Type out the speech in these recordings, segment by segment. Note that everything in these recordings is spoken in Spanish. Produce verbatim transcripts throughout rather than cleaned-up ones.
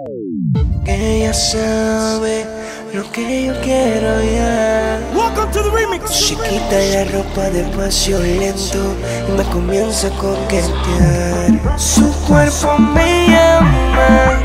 Que ella sabe lo que yo quiero ya. Welcome to the remix. Se quita la ropa de pasión lento y me comienza a coquetear. Su cuerpo me llama.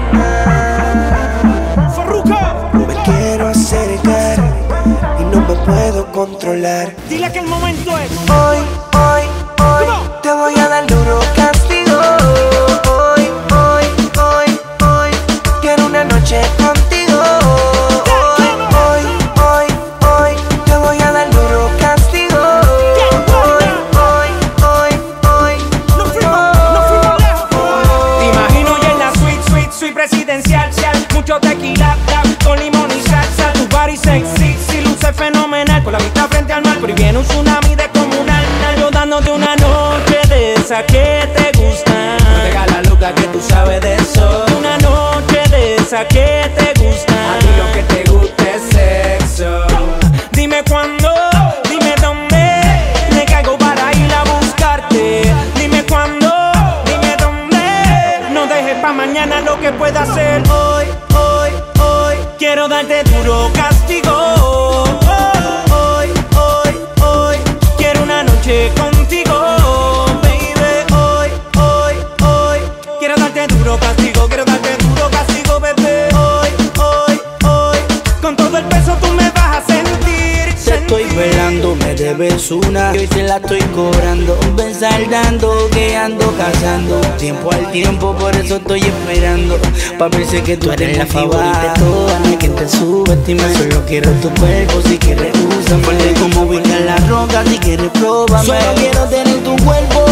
Farruko. Me quiero acercar y no me puedo controlar. Dile que el momento es Hoy, hoy, hoy te voy a dar duro castigo. Hoy, hoy, hoy, hoy quiero una noche contigo. Hoy, hoy, hoy, hoy te voy a dar duro castigo. Hoy, hoy, hoy, hoy No fuimos, no fuimos lejos. Te imagino ya en la suite, suite, suite presidencial. Mucho tequila, con limón y salsa. Tu body sexy, si luce fenomenal. Con la vista frente al mar, pero viene un tsunami descomunal. Yo dándote una noche de esa que te gusta. No te hagas la loca que tú sabes de eso. Una noche de esa que te gusta. A ti lo que te gusta es sexo. Dime cuándo, dime dónde. Me caigo para ir a buscarte. Dime cuándo, dime dónde. No dejes pa' mañana lo que pueda hacer. Hoy, hoy, hoy quiero darte duro castigo. Hoy, hoy, hoy quiero una noche contigo, baby. Hoy, hoy, hoy quiero darte duro castigo. Quiero darte duro castigo, bebé. Hoy, hoy, hoy con todo el peso tú me vas a sentir. te estoy velando, me debes una y hoy te la estoy cobrando. Ven saldando, que ando cazando tiempo al tiempo, por eso estoy esperando. Pa' verse que tú eres la favorita de todas, no hay quien te subestima. Solo quiero tu cuerpo, si quieres úsame. Fuerte como brincar la roca, si quieres pruébame. Solo quiero tener tu cuerpo,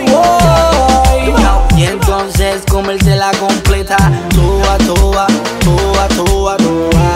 oh, y entonces comérsela completa. Toa, toa, toa, toa, toa.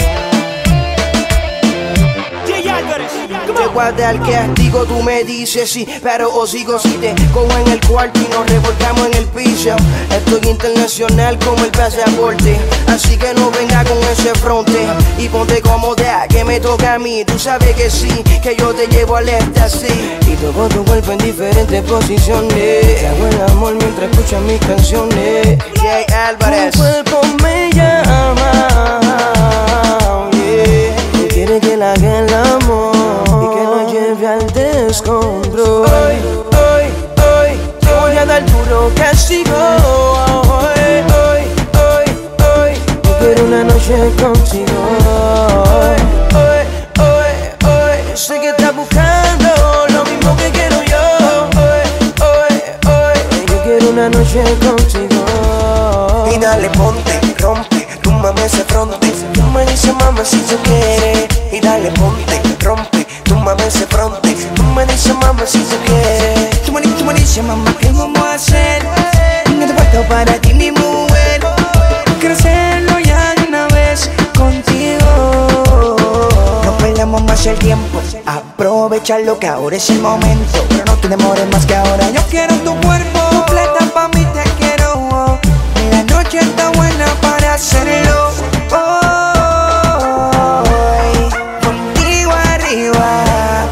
Te guarda el castigo, tú me dices sí, pero os sigo si te cojo en el cuarto y nos revolcamos en el piso. Estoy internacional como el pasaporte, así que no venga con ese fronte. Y ponte cómoda, que me toca a mí, tú sabes que sí, que yo te llevo al éxtasis. Y toco tu cuerpo en diferentes posiciones. Te hago el amor mientras escuchas mis canciones. Jay Álvarez. Tu cuerpo me llama, yeah. Tú quieres que la haga el amor al descontrol. Hoy, hoy, hoy te voy a dar duro castigo. Hoy, hoy, hoy, hoy yo quiero una noche contigo. Hoy, hoy, hoy, hoy sé que estás buscando lo mismo que quiero yo. Hoy, hoy, hoy yo quiero una noche contigo. Y dale, ponte, rompe, tú mames ese fronte. Tú me dices mamá si tú quieres. Y dale, ponte, rompe, tú mames ese fronte. Tú me dices mamá si tú quieres. Tú me, tú me dices mamá qué vamos a hacer. No te falta para ti mi mujer. Quiero hacerlo ya de una vez contigo. No perdamos más el tiempo, aprovechar que ahora es el momento. Pero no te demores más que ahora. Yo quiero tu cuerpo completa, pa' mí te quiero. La noche está buena para hacerlo. Hoy, contigo arriba.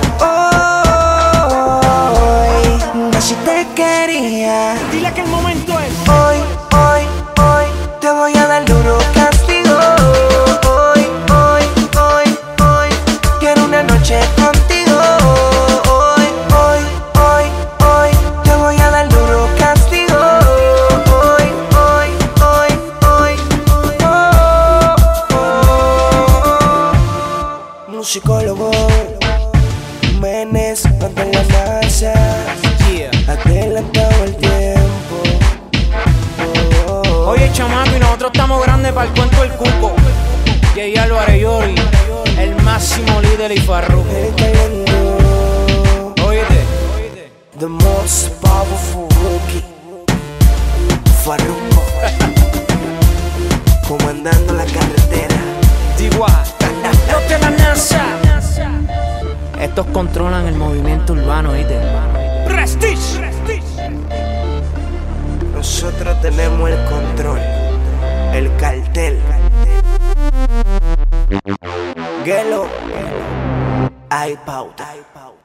Hoy, así te quería. Dile que el momento es Hoy, hoy, hoy te voy a dar duro castigo. Hoy, hoy, hoy, hoy quiero una noche contigo. Hoy, hoy, hoy, hoy te voy a dar duro castigo. Hoy, hoy, hoy, hoy, oh, oh. Musicólogo Menes, ante la NASA, adelantado el tiempo. Oh, oh. Oye, chamaco, y nosotros estamos grandes para el cuento del cuco. Jay Álvarez Yori, el máximo líder y Farruko. El talento, Oíste, the most powerful rookie, Farruko, comandando la carretera. Igual, los de la NASA. Estos controlan el movimiento urbano, ¿oíste? Prestige. Nosotros tenemos el control, el cartel. Gelo, hay pauta.